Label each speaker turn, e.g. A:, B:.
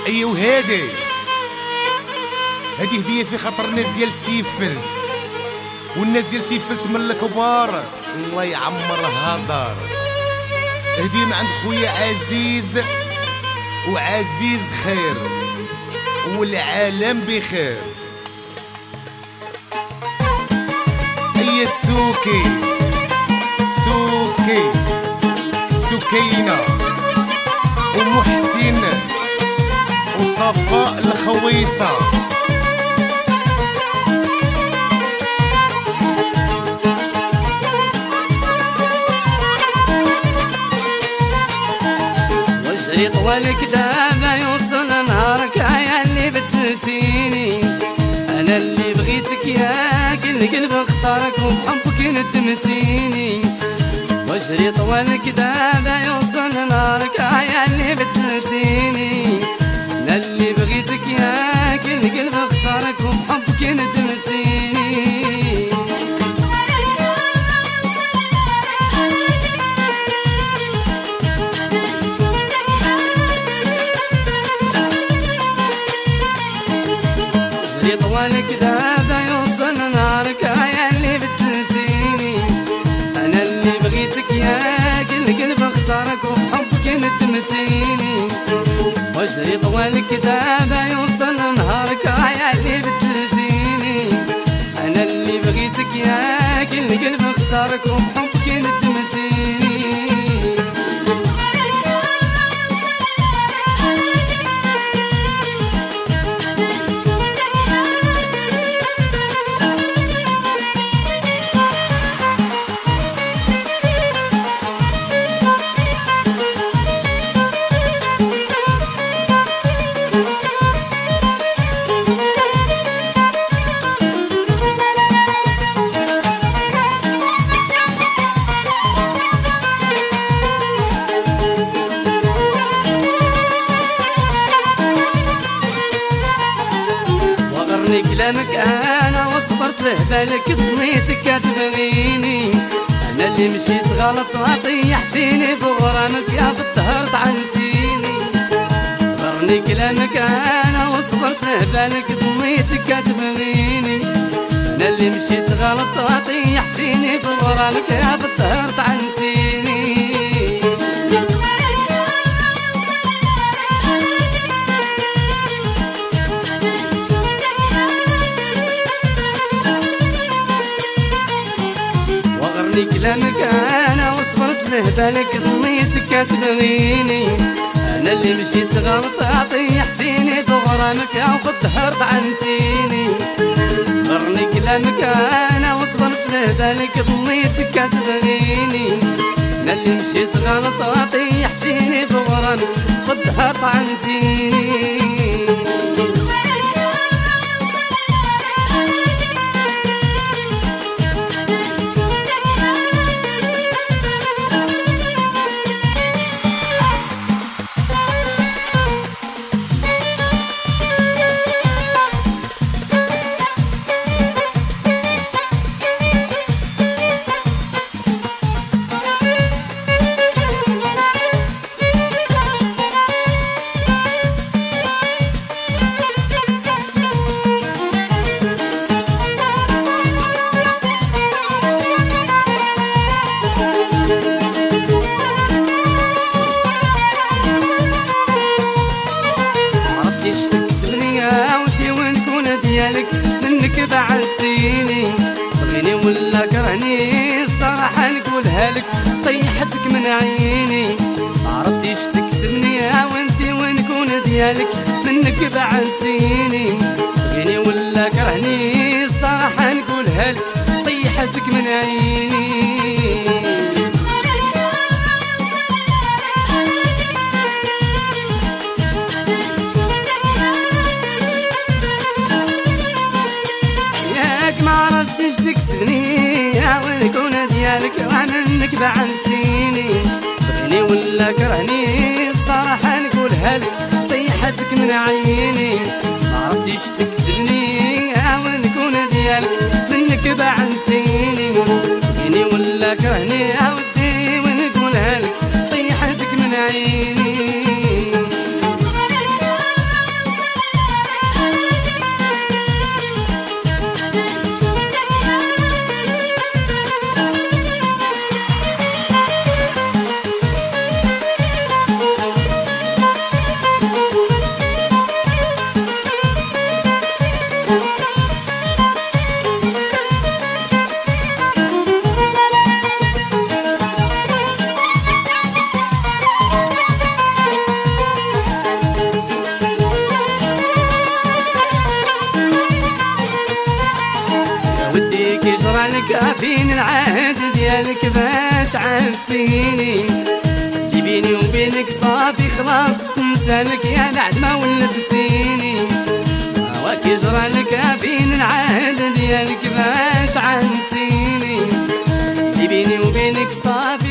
A: ايوا هادي هذه هديه في خاطر الناس ديال تيفلت، والناس ديال تيفلت من الكبار الله يعمرها دار. هديه من عند خويا عزيز، وعزيز خير والعالم بخير. اي السوكي السوكي سكينة ومحسن وصفاء الخويصة.
B: وجري طوالك دابا يوصل نهارك يا اللي بدلتيني، انا اللي بغيتك يا كل قلب اختارك وبحبك ندمتيني. وجري طوالك دابا يوصل نهارك يا اللي بدلتيني، انا اللي بغيتك يا كل قلب اختارك وبحبك ندمتيني. وجري طوالك دابا يوصل نهارك يا اللي بدلتيني، انا اللي بغيتك يا كل قلب اختارك وبحبك ندمتيني. وجري طوالك دابا يوصل نهارك يا اللي بدلتيني، انا اللي بغيتك يا كل قلب اختارك وبحبك ندمتيني. كلامك انا وصبرت له بالك ضنيتك كتبغيني، انا اللي مشيت غلط طيحتيني بغرامك يا بالدهر طعنتيني. غرني كلامك انا وصبرت له بالك ضنيتك كتبغيني، انا اللي مشيت غلط طيحتيني بغرامك يا بالدهر طعنتيني. كلامك انا وصبرت له بالك ضنيتك كتبغيني، انا اللي مشيت غلط طيحتيني بغرامك يا بالدهر طعنتيني. غرني كلامك انا وصبرت له بالك ضنيتك كتبغيني، انا اللي مشيت غلط طيحتيني بغرامك بالدهر طعنتيني. منك بعدتيني، بغيني ولا كرهني الصراحة نقولها لك طيحتك من عيني. عرفتيش تكسبني وانتي ونكون ديالك منك بعدتيني، بغيني ولا كرهني الصراحة نقولها لك طيحتك من عيني. معرفتيش تكسبني ونكون ديالك ومنك بعدتيني، بغيني ولا كرهني الصراحة نقولها لك طيحتك من عيني. معرفتيش تكسبني ونكون ديالك منك بعدتيني، بغيني ولا كرهني ودي ونقولها لك طيحتك من عيني. ديالك باش عاتيني، اللي بيني وبينك صافي خلاص تنسالك يا بعد ما ولدتيني. واكي جرالك فين العهد ديالك باش عاتيني، اللي بيني وبينك صافي